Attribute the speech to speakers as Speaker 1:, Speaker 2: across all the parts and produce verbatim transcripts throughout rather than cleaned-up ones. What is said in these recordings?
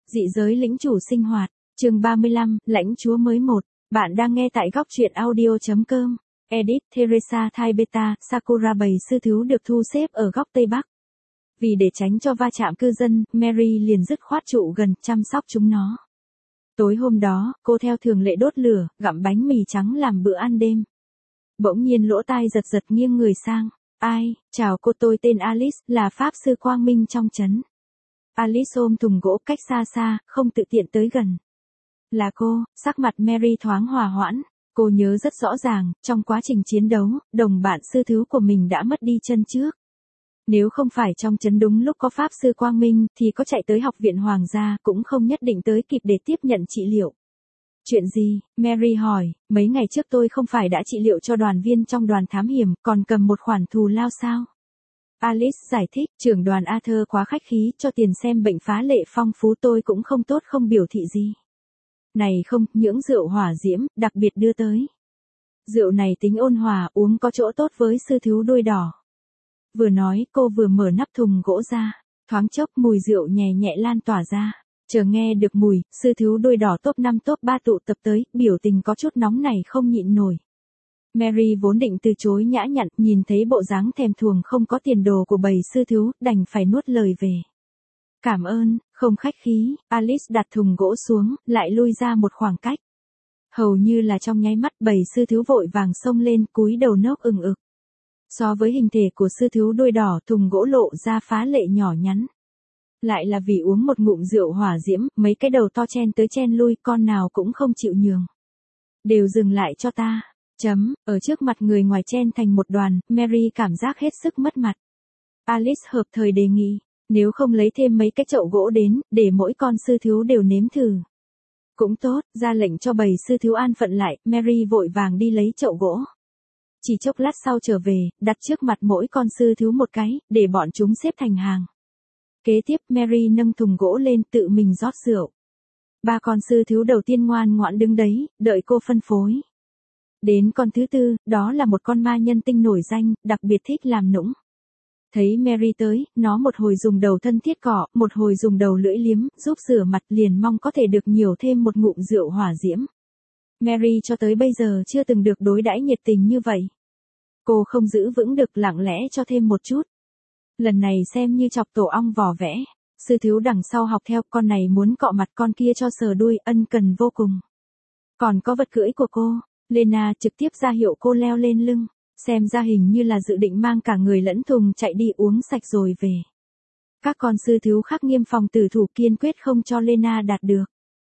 Speaker 1: Dị giới lĩnh chủ sinh hoạt, chương ba mươi lăm, lãnh chúa mới một. Bạn đang nghe tại góc truyện audio chấm com. Edit Teresa Thai Beta, Sakura bầy sư thú được thu xếp ở góc Tây Bắc. Vì để tránh cho va chạm cư dân, Mary liền dứt khoát trụ gần chăm sóc chúng nó. Tối hôm đó, cô theo thường lệ đốt lửa, gặm bánh mì trắng làm bữa ăn đêm. Bỗng nhiên lỗ tai giật giật nghiêng người sang. Ai, chào cô, tôi tên Alice, là pháp sư quang minh trong trấn. Alice ôm thùng gỗ cách xa xa, không tự tiện tới gần. Là cô, sắc mặt Mary thoáng hòa hoãn. Cô nhớ rất rõ ràng, trong quá trình chiến đấu, đồng bạn sư thứ của mình đã mất đi chân trước. Nếu không phải trong trấn đúng lúc có pháp sư quang minh, thì có chạy tới học viện hoàng gia cũng không nhất định tới kịp để tiếp nhận trị liệu. Chuyện gì? Mary hỏi, mấy ngày trước tôi không phải đã trị liệu cho đoàn viên trong đoàn thám hiểm, còn cầm một khoản thù lao sao? Alice giải thích, trưởng đoàn Arthur quá khách khí, cho tiền xem bệnh phá lệ phong phú, tôi cũng không tốt không biểu thị gì. Này không, những rượu hỏa diễm, đặc biệt đưa tới. Rượu này tính ôn hòa, uống có chỗ tốt với sư thú đuôi đỏ. Vừa nói, cô vừa mở nắp thùng gỗ ra, thoáng chốc mùi rượu nhẹ nhẹ lan tỏa ra. Chờ nghe được mùi, sư thú đuôi đỏ top năm top ba tụ tập tới, biểu tình có chút nóng này không nhịn nổi. Mary vốn định từ chối nhã nhặn, nhìn thấy bộ dáng thèm thuồng không có tiền đồ của bầy sư thú, đành phải nuốt lời về. Cảm ơn, không khách khí. Alice đặt thùng gỗ xuống, lại lui ra một khoảng cách. Hầu như là trong nháy mắt, bầy sư thú vội vàng xông lên, cúi đầu nốc ừng ực. So với hình thể của sư thú đuôi đỏ, thùng gỗ lộ ra phá lệ nhỏ nhắn. Lại là vì uống một ngụm rượu hỏa diễm, mấy cái đầu to chen tới chen lui, con nào cũng không chịu nhường. Đều dừng lại cho ta. Chấm, ở trước mặt người ngoài chen thành một đoàn, Mary cảm giác hết sức mất mặt. Alice hợp thời đề nghị, nếu không lấy thêm mấy cái chậu gỗ đến, để mỗi con sư thú đều nếm thử. Cũng tốt, ra lệnh cho bầy sư thú an phận lại, Mary vội vàng đi lấy chậu gỗ. Chỉ chốc lát sau trở về, đặt trước mặt mỗi con sư thú một cái, để bọn chúng xếp thành hàng. Kế tiếp Mary nâng thùng gỗ lên tự mình rót rượu. Ba con sư thú đầu tiên ngoan ngoãn đứng đấy, đợi cô phân phối. Đến con thứ tư, đó là một con ma nhân tinh nổi danh, đặc biệt thích làm nũng. Thấy Mary tới, nó một hồi dùng đầu thân thiết cọ, một hồi dùng đầu lưỡi liếm, giúp rửa mặt, liền mong có thể được nhiều thêm một ngụm rượu hỏa diễm. Mary cho tới bây giờ chưa từng được đối đãi nhiệt tình như vậy. Cô không giữ vững được, lặng lẽ cho thêm một chút. Lần này xem như chọc tổ ong vò vẽ. Sư thú đằng sau học theo, con này muốn cọ mặt con kia cho sờ đuôi, ân cần vô cùng. Còn có vật cưỡi của cô. Lena trực tiếp ra hiệu cô leo lên lưng, xem ra hình như là dự định mang cả người lẫn thùng chạy đi uống sạch rồi về. Các con sư thú khác nghiêm phòng tử thủ kiên quyết không cho Lena đạt được.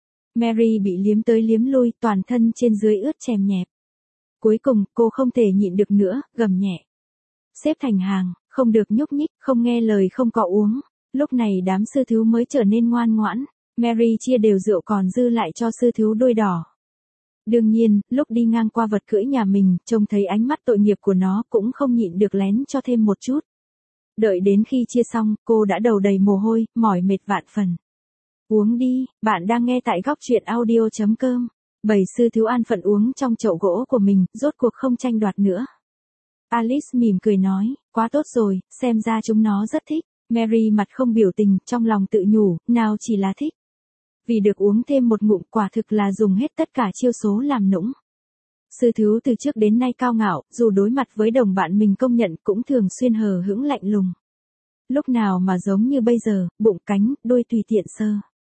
Speaker 1: Mary bị liếm tới liếm lui, toàn thân trên dưới ướt chèm nhẹp. Cuối cùng, cô không thể nhịn được nữa, gầm nhẹ. Xếp thành hàng, không được nhúc nhích, không nghe lời không có uống. Lúc này đám sư thú mới trở nên ngoan ngoãn. Mary chia đều rượu còn dư lại cho sư thú đuôi đỏ. Đương nhiên, lúc đi ngang qua vật cưỡi nhà mình, trông thấy ánh mắt tội nghiệp của nó cũng không nhịn được lén cho thêm một chút. Đợi đến khi chia xong, cô đã đầu đầy mồ hôi, mỏi mệt vạn phần. Uống đi, bạn đang nghe tại góc truyện audio chấm com. Bầy sư thú an phận uống trong chậu gỗ của mình, rốt cuộc không tranh đoạt nữa. Alice mỉm cười nói, quá tốt rồi, xem ra chúng nó rất thích. Mary mặt không biểu tình, trong lòng tự nhủ, nào chỉ là thích. Vì được uống thêm một ngụm, quả thực là dùng hết tất cả chiêu số làm nũng. Sư thú từ trước đến nay cao ngạo, dù đối mặt với đồng bạn mình công nhận cũng thường xuyên hờ hững lạnh lùng. Lúc nào mà giống như bây giờ, bụng cánh, đuôi tùy tiện sơ.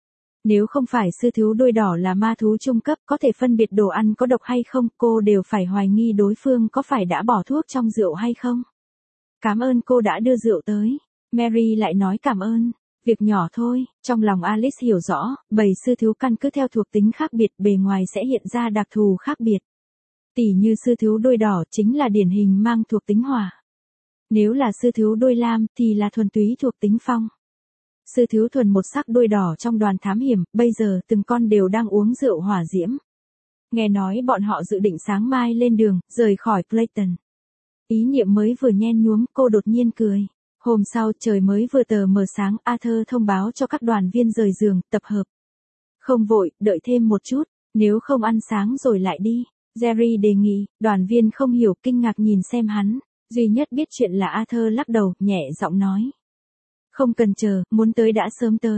Speaker 1: Nếu không phải sư thú đuôi đỏ là ma thú trung cấp có thể phân biệt đồ ăn có độc hay không, cô đều phải hoài nghi đối phương có phải đã bỏ thuốc trong rượu hay không. Cảm ơn cô đã đưa rượu tới. Mary lại nói cảm ơn. Việc nhỏ thôi, trong lòng Alice hiểu rõ, bầy sư thú căn cứ theo thuộc tính khác biệt, bề ngoài sẽ hiện ra đặc thù khác biệt. Tỉ như sư thú đuôi đỏ chính là điển hình mang thuộc tính hỏa. Nếu là sư thú đuôi lam thì là thuần túy thuộc tính phong. Sư thú thuần một sắc đuôi đỏ trong đoàn thám hiểm, bây giờ từng con đều đang uống rượu hỏa diễm. Nghe nói bọn họ dự định sáng mai lên đường, rời khỏi Clayton. Ý niệm mới vừa nhen nhuốm, cô đột nhiên cười. Hôm sau trời mới vừa tờ mờ sáng, Arthur thông báo cho các đoàn viên rời giường, tập hợp. Không vội, đợi thêm một chút, nếu không ăn sáng rồi lại đi. Jerry đề nghị, đoàn viên không hiểu, kinh ngạc nhìn xem hắn. Duy nhất biết chuyện là Arthur lắc đầu, nhẹ giọng nói. Không cần chờ, muốn tới đã sớm tới.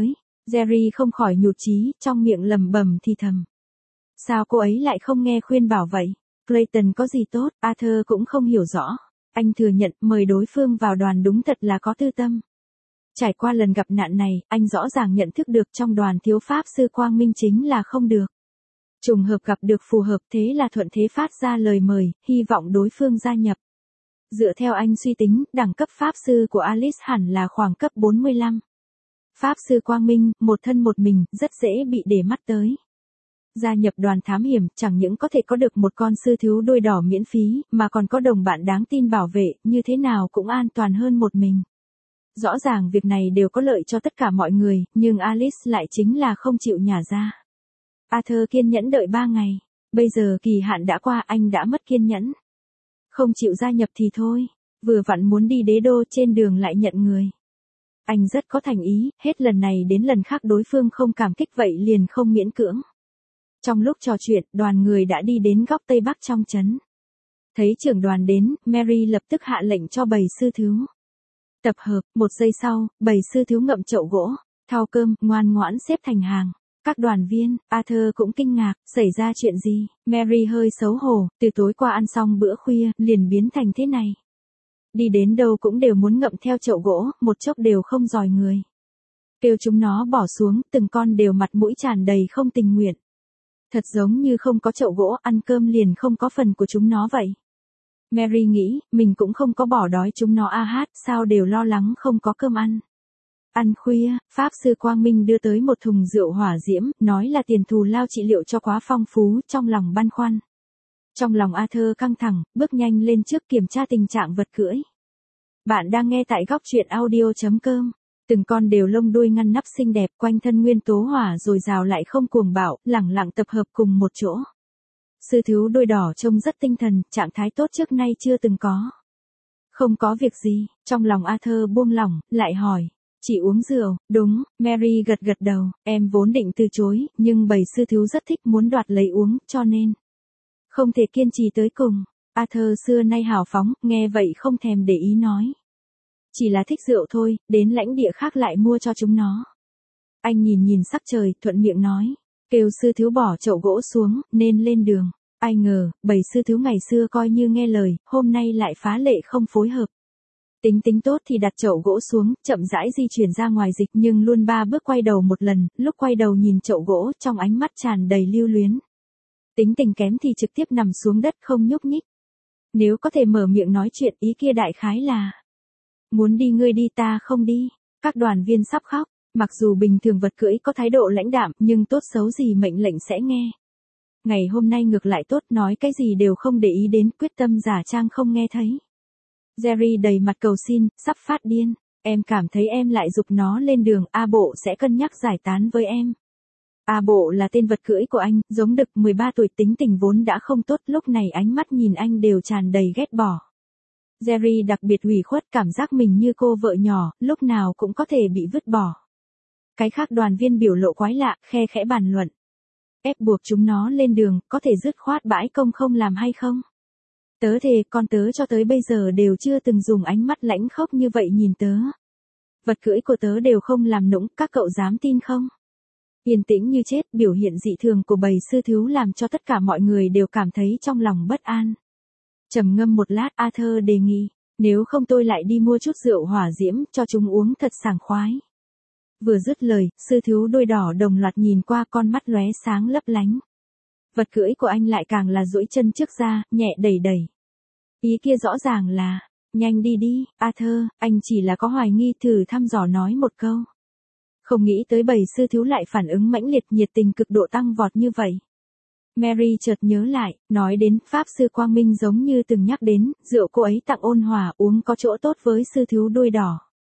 Speaker 1: Jerry không khỏi nhụt chí, trong miệng lầm bầm thì thầm. Sao cô ấy lại không nghe khuyên bảo vậy? Clayton có gì tốt, Arthur cũng không hiểu rõ. Anh thừa nhận mời đối phương vào đoàn đúng thật là có tư tâm. Trải qua lần gặp nạn này, anh rõ ràng nhận thức được trong đoàn thiếu pháp sư Quang Minh chính là không được. Trùng hợp gặp được phù hợp, thế là thuận thế phát ra lời mời, hy vọng đối phương gia nhập. Dựa theo anh suy tính, đẳng cấp pháp sư của Alice hẳn là khoảng cấp bốn mươi lăm. Pháp sư Quang Minh, một thân một mình, rất dễ bị để mắt tới. Gia nhập đoàn thám hiểm, chẳng những có thể có được một con sư thiếu đuôi đỏ miễn phí, mà còn có đồng bạn đáng tin bảo vệ, như thế nào cũng an toàn hơn một mình. Rõ ràng việc này đều có lợi cho tất cả mọi người, nhưng Alice lại chính là không chịu nhả ra. Arthur kiên nhẫn đợi ba ngày. Bây giờ kỳ hạn đã qua, anh đã mất kiên nhẫn. Không chịu gia nhập thì thôi. Vừa vặn muốn đi đế đô, trên đường lại nhận người. Anh rất có thành ý, hết lần này đến lần khác đối phương không cảm kích vậy liền không miễn cưỡng. Trong lúc trò chuyện, đoàn người đã đi đến góc tây bắc trong trấn. Thấy trưởng đoàn đến, Mary lập tức hạ lệnh cho bầy sư thiếu. Tập hợp, một giây sau, bầy sư thiếu ngậm chậu gỗ, thau cơm, ngoan ngoãn xếp thành hàng. Các đoàn viên, Arthur cũng kinh ngạc, xảy ra chuyện gì? Mary hơi xấu hổ, từ tối qua ăn xong bữa khuya, liền biến thành thế này. Đi đến đâu cũng đều muốn ngậm theo chậu gỗ, một chốc đều không dòi người. Kêu chúng nó bỏ xuống, từng con đều mặt mũi tràn đầy không tình nguyện. Thật giống như không có chậu gỗ, ăn cơm liền không có phần của chúng nó vậy. Mary nghĩ, mình cũng không có bỏ đói chúng nó a hát, sao đều lo lắng không có cơm ăn. Ăn khuya, Pháp sư Quang Minh đưa tới một thùng rượu hỏa diễm, nói là tiền thù lao trị liệu cho quá phong phú, trong lòng băn khoăn. Trong lòng Arthur căng thẳng, bước nhanh lên trước kiểm tra tình trạng vật cưỡi. Bạn đang nghe tại góc truyện audio chấm com. Từng con đều lông đuôi ngăn nắp xinh đẹp, quanh thân nguyên tố hỏa rồi rào lại không cuồng bạo, lẳng lặng tập hợp cùng một chỗ. Sư thiếu đuôi đỏ trông rất tinh thần, trạng thái tốt trước nay chưa từng có. Không có việc gì, trong lòng Arthur buông lỏng, lại hỏi. Chỉ uống rượu, đúng, Mary gật gật đầu, em vốn định từ chối, nhưng bầy sư thiếu rất thích muốn đoạt lấy uống, cho nên. Không thể kiên trì tới cùng. Arthur xưa nay hào phóng, nghe vậy không thèm để ý nói. Chỉ là thích rượu thôi, đến lãnh địa khác lại mua cho chúng nó. Anh nhìn nhìn sắc trời, thuận miệng nói. Kêu sư thiếu bỏ chậu gỗ xuống, nên lên đường. Ai ngờ, bầy sư thiếu ngày xưa coi như nghe lời, hôm nay lại phá lệ không phối hợp. Tính tính tốt thì đặt chậu gỗ xuống, chậm rãi di chuyển ra ngoài dịch nhưng luôn ba bước quay đầu một lần, lúc quay đầu nhìn chậu gỗ trong ánh mắt tràn đầy lưu luyến. Tính tình kém thì trực tiếp nằm xuống đất không nhúc nhích. Nếu có thể mở miệng nói chuyện ý kia đại khái là. Muốn đi ngươi đi ta không đi. Các đoàn viên sắp khóc, mặc dù bình thường vật cưỡi có thái độ lãnh đạm nhưng tốt xấu gì mệnh lệnh sẽ nghe. Ngày hôm nay ngược lại tốt nói cái gì đều không để ý đến quyết tâm giả trang không nghe thấy. Jerry đầy mặt cầu xin, sắp phát điên. Em cảm thấy em lại giục nó lên đường, A Bộ sẽ cân nhắc giải tán với em. A Bộ là tên vật cưỡi của anh, giống đực mười ba tuổi tính tình vốn đã không tốt, lúc này ánh mắt nhìn anh đều tràn đầy ghét bỏ. Jerry đặc biệt ủy khuất cảm giác mình như cô vợ nhỏ, lúc nào cũng có thể bị vứt bỏ. Cái khác đoàn viên biểu lộ quái lạ, khe khẽ bàn luận. Ép buộc chúng nó lên đường, có thể dứt khoát bãi công không làm hay không? Tớ thề, con tớ cho tới bây giờ đều chưa từng dùng ánh mắt lãnh khốc như vậy nhìn tớ. Vật cưỡi của tớ đều không làm nũng, các cậu dám tin không? Yên tĩnh như chết, biểu hiện dị thường của bầy sư thiếu làm cho tất cả mọi người đều cảm thấy trong lòng bất an. Trầm ngâm một lát, Arthur đề nghị, nếu không tôi lại đi mua chút rượu hỏa diễm, cho chúng uống thật sảng khoái. Vừa dứt lời, sư thiếu đuôi đỏ đồng loạt nhìn qua, con mắt lóe sáng lấp lánh. Vật cưỡi của anh lại càng là duỗi chân trước ra, nhẹ đẩy đẩy. Ý kia rõ ràng là, nhanh đi đi, Arthur, anh chỉ là có hoài nghi, thử thăm dò nói một câu. Không nghĩ tới bầy sư thiếu lại phản ứng mãnh liệt, nhiệt tình cực độ tăng vọt như vậy. Mary chợt nhớ lại, nói đến, Pháp sư Quang Minh giống như từng nhắc đến, rượu cô ấy tặng ôn hòa uống có chỗ tốt với sư thiếu đuôi đỏ.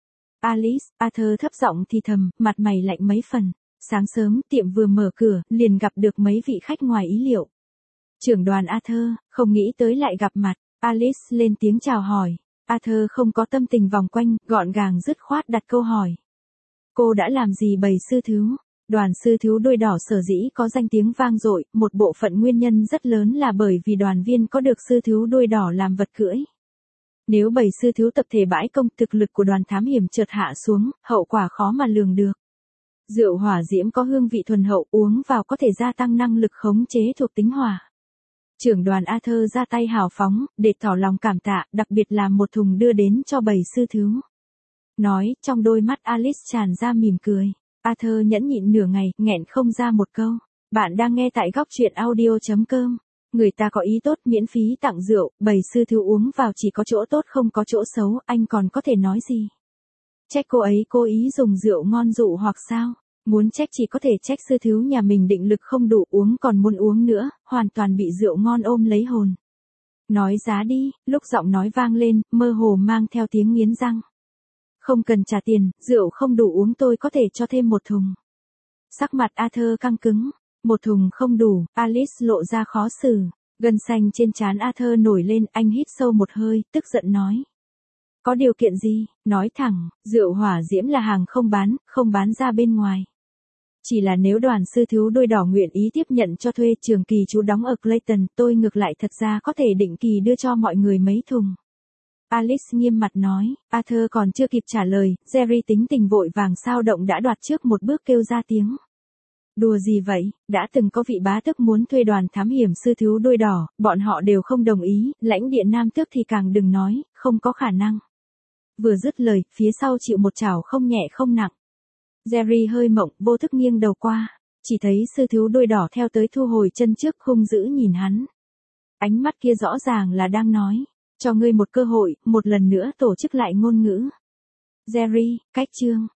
Speaker 1: Alice, Arthur thấp giọng thì thầm, mặt mày lạnh mấy phần. Sáng sớm, tiệm vừa mở cửa, liền gặp được mấy vị khách ngoài ý liệu. Trưởng đoàn Arthur, không nghĩ tới lại gặp mặt. Alice lên tiếng chào hỏi. Arthur không có tâm tình vòng quanh, gọn gàng dứt khoát đặt câu hỏi. Cô đã làm gì bầy sư thiếu? Đoàn sư thiếu đuôi đỏ sở dĩ có danh tiếng vang dội, một bộ phận nguyên nhân rất lớn là bởi vì đoàn viên có được sư thiếu đuôi đỏ làm vật cưỡi. Nếu bầy sư thiếu tập thể bãi công, thực lực của đoàn thám hiểm chợt hạ xuống, hậu quả khó mà lường được. Rượu hỏa diễm có hương vị thuần hậu, uống vào có thể gia tăng năng lực khống chế thuộc tính hỏa. Trưởng đoàn Arthur ra tay hào phóng, để tỏ lòng cảm tạ, đặc biệt là một thùng đưa đến cho bầy sư thiếu. Nói, trong đôi mắt Alice tràn ra mỉm cười. Arthur nhẫn nhịn nửa ngày, nghẹn không ra một câu. Bạn đang nghe tại góc truyện audio chấm com. Người ta có ý tốt miễn phí tặng rượu, bầy sư thiếu uống vào chỉ có chỗ tốt không có chỗ xấu, anh còn có thể nói gì? Trách cô ấy cố ý dùng rượu ngon dụ hoặc sao? Muốn trách chỉ có thể trách sư thiếu nhà mình định lực không đủ uống còn muốn uống nữa, hoàn toàn bị rượu ngon ôm lấy hồn. Nói giá đi, lúc giọng nói vang lên, mơ hồ mang theo tiếng nghiến răng. Không cần trả tiền, rượu không đủ uống tôi có thể cho thêm một thùng. Sắc mặt Arthur căng cứng. Một thùng không đủ, Alice lộ ra khó xử. Gân xanh trên trán Arthur nổi lên, anh hít sâu một hơi, tức giận nói. Có điều kiện gì? Nói thẳng, rượu hỏa diễm là hàng không bán, không bán ra bên ngoài. Chỉ là nếu đoàn sư thiếu đôi đỏ nguyện ý tiếp nhận cho thuê trường kỳ chú đóng ở Clayton, tôi ngược lại thật ra có thể định kỳ đưa cho mọi người mấy thùng. Alice nghiêm mặt nói, Arthur còn chưa kịp trả lời, Jerry tính tình vội vàng sao động đã đoạt trước một bước kêu ra tiếng. Đùa gì vậy, đã từng có vị bá tước muốn thuê đoàn thám hiểm sư thiếu đôi đỏ, bọn họ đều không đồng ý, lãnh địa nam tước thì càng đừng nói, không có khả năng. Vừa dứt lời, phía sau chịu một chảo không nhẹ không nặng. Jerry hơi mộng, vô thức nghiêng đầu qua, chỉ thấy sư thiếu đôi đỏ theo tới thu hồi chân trước hung dữ nhìn hắn. Ánh mắt kia rõ ràng là đang nói, cho ngươi một cơ hội, một lần nữa tổ chức lại ngôn ngữ. Jerry, cách chương,